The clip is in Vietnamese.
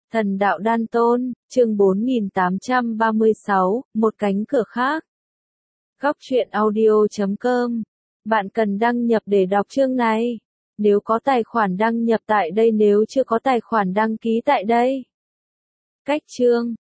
Thần đạo đan tôn, chương 4836, một cánh cửa khác. Góc truyện audio.com. Bạn cần đăng nhập để đọc chương này. Nếu có tài khoản đăng nhập tại đây, nếu chưa có tài khoản đăng ký tại đây. Cách chương.